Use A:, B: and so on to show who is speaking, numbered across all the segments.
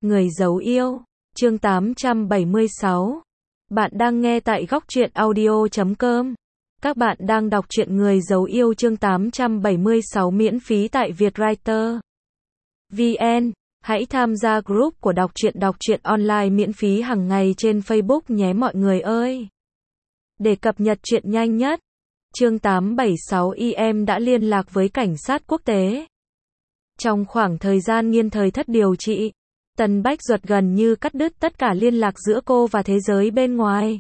A: Người giấu yêu, chương 876. Bạn đang nghe tại góc truyện audio.com. Các bạn đang đọc truyện Người giấu yêu chương 876 miễn phí tại Vietwriter VN. Hãy tham gia group của đọc truyện online miễn phí hàng ngày trên Facebook nhé mọi người ơi. Để cập nhật truyện nhanh nhất, chương 876 em đã liên lạc với cảnh sát quốc tế. Trong khoảng thời gian nghiên thời thất điều trị, Tần Bách Duật gần như cắt đứt tất cả liên lạc giữa cô và thế giới bên ngoài.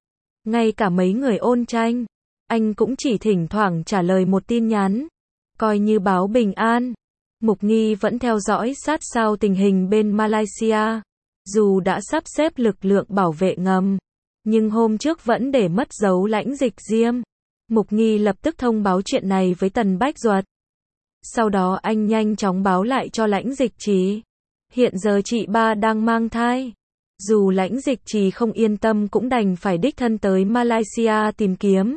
A: Ngay cả mấy người ôn tranh, anh cũng chỉ thỉnh thoảng trả lời một tin nhắn, coi như báo bình an. Mục Nghi vẫn theo dõi sát sao tình hình bên Malaysia. Dù đã sắp xếp lực lượng bảo vệ ngầm, nhưng hôm trước vẫn để mất dấu Lãnh Dịch Diêm. Mục Nghi lập tức thông báo chuyện này với Tần Bách Duật. Sau đó anh nhanh chóng báo lại cho Lãnh Dịch Trì. Hiện giờ chị ba đang mang thai. Dù Lãnh Dịch Trì không yên tâm cũng đành phải đích thân tới Malaysia tìm kiếm.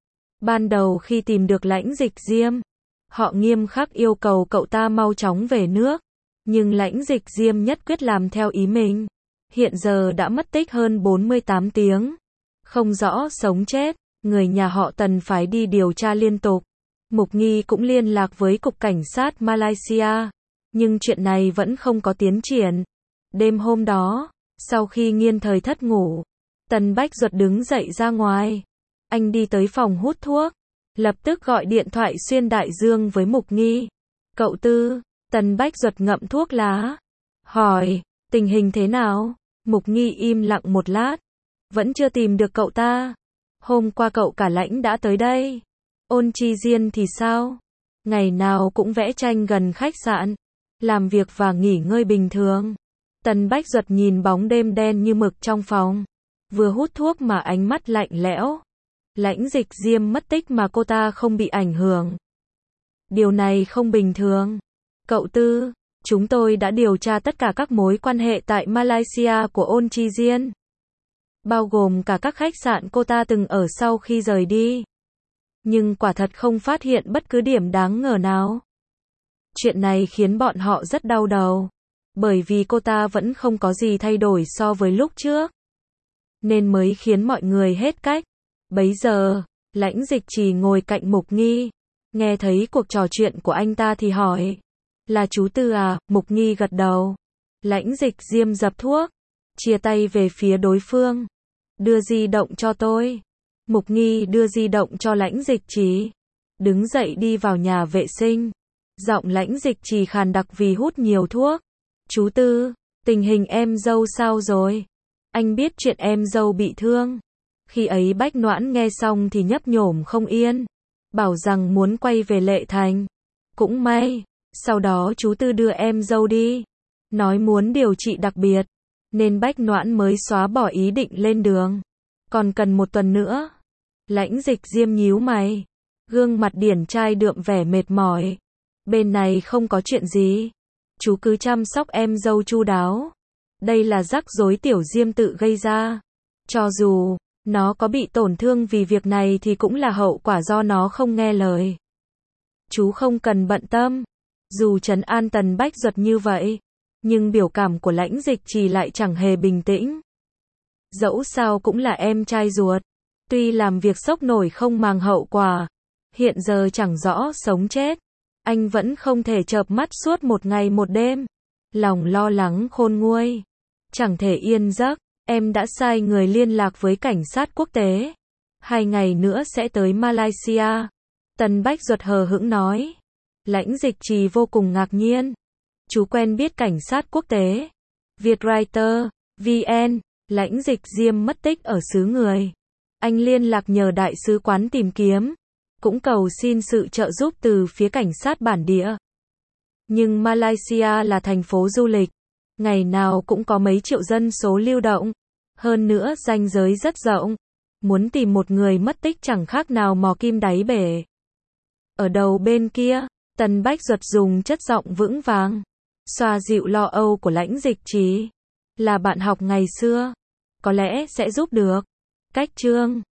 A: Ban đầu khi tìm được Lãnh Dịch Diêm, họ nghiêm khắc yêu cầu cậu ta mau chóng về nước. Nhưng Lãnh Dịch Diêm nhất quyết làm theo ý mình. Hiện giờ đã mất tích hơn 48 tiếng. Không rõ sống chết, người nhà họ Tần phải đi điều tra liên tục. Mục Nghi cũng liên lạc với Cục Cảnh sát Malaysia. Nhưng chuyện này vẫn không có tiến triển. Đêm hôm đó, sau khi nghiên thời thất ngủ, Tần Bách Duật đứng dậy ra ngoài. Anh đi tới phòng hút thuốc, lập tức gọi điện thoại xuyên đại dương với Mục Nghi. Cậu Tư, Tần Bách Duật ngậm thuốc lá, hỏi, tình hình thế nào? Mục Nghi im lặng một lát, vẫn chưa tìm được cậu ta. Hôm qua cậu cả Lãnh đã tới đây. Ôn Chi Diên thì sao? Ngày nào cũng vẽ tranh gần khách sạn, làm việc và nghỉ ngơi bình thường. Tần Bách Duật nhìn bóng đêm đen như mực trong phòng, vừa hút thuốc mà ánh mắt lạnh lẽo. Lãnh Dịch Diêm mất tích mà cô ta không bị ảnh hưởng. Điều này không bình thường. Cậu Tư, chúng tôi đã điều tra tất cả các mối quan hệ tại Malaysia của Ôn Chi Diên, bao gồm cả các khách sạn cô ta từng ở sau khi rời đi. Nhưng quả thật không phát hiện bất cứ điểm đáng ngờ nào. Chuyện này khiến bọn họ rất đau đầu, bởi vì cô ta vẫn không có gì thay đổi so với lúc trước, nên mới khiến mọi người hết cách. Bấy giờ, Lãnh Dịch Trì ngồi cạnh Mục Nghi, nghe thấy cuộc trò chuyện của anh ta thì hỏi, là chú Tư à? Mục Nghi gật đầu. Lãnh Dịch Diêm dập thuốc, chia tay về phía đối phương. Đưa di động cho tôi. Mục Nghi đưa di động cho Lãnh Dịch Trì, đứng dậy đi vào nhà vệ sinh. Giọng Lãnh Dịch Trì khàn đặc vì hút nhiều thuốc. Chú Tư, tình hình em dâu sao rồi? Anh biết chuyện em dâu bị thương. Khi ấy Bách Noãn nghe xong thì nhấp nhổm không yên, bảo rằng muốn quay về Lệ Thành. Cũng may, sau đó chú Tư đưa em dâu đi, nói muốn điều trị đặc biệt, nên Bách Noãn mới xóa bỏ ý định lên đường. Còn cần một tuần nữa. Lãnh Dịch Diêm nhíu mày, gương mặt điển trai đượm vẻ mệt mỏi. Bên này không có chuyện gì, chú cứ chăm sóc em dâu chu đáo. Đây là rắc rối Tiểu Diêm tự gây ra. Cho dù nó có bị tổn thương vì việc này thì cũng là hậu quả do nó không nghe lời. Chú không cần bận tâm. Dù trấn an Tần Bách Duật như vậy, nhưng biểu cảm của Lãnh Dịch Trì lại chẳng hề bình tĩnh. Dẫu sao cũng là em trai ruột, tuy làm việc sốc nổi không màng hậu quả, hiện giờ chẳng rõ sống chết, anh vẫn không thể chợp mắt suốt một ngày một đêm. Lòng lo lắng khôn nguôi, chẳng thể yên giấc. Em đã sai người liên lạc với cảnh sát quốc tế. 2 ngày nữa sẽ tới Malaysia. Tần Bách Duật hờ hững nói. Lãnh Dịch Trì vô cùng ngạc nhiên. Chú quen biết cảnh sát quốc tế Vietwriter VN. Lãnh Dịch Diêm mất tích ở xứ người. Anh liên lạc nhờ đại sứ quán tìm kiếm, cũng cầu xin sự trợ giúp từ phía cảnh sát bản địa. Nhưng Malaysia là thành phố du lịch, ngày nào cũng có mấy triệu dân số lưu động. Hơn nữa ranh giới rất rộng. Muốn tìm một người mất tích chẳng khác nào mò kim đáy bể. Ở đầu bên kia, Tần Bách Duật dùng chất giọng vững vàng xoa dịu lo âu của Lãnh Dịch Trì. Là bạn học ngày xưa, có lẽ sẽ giúp được. Cách chương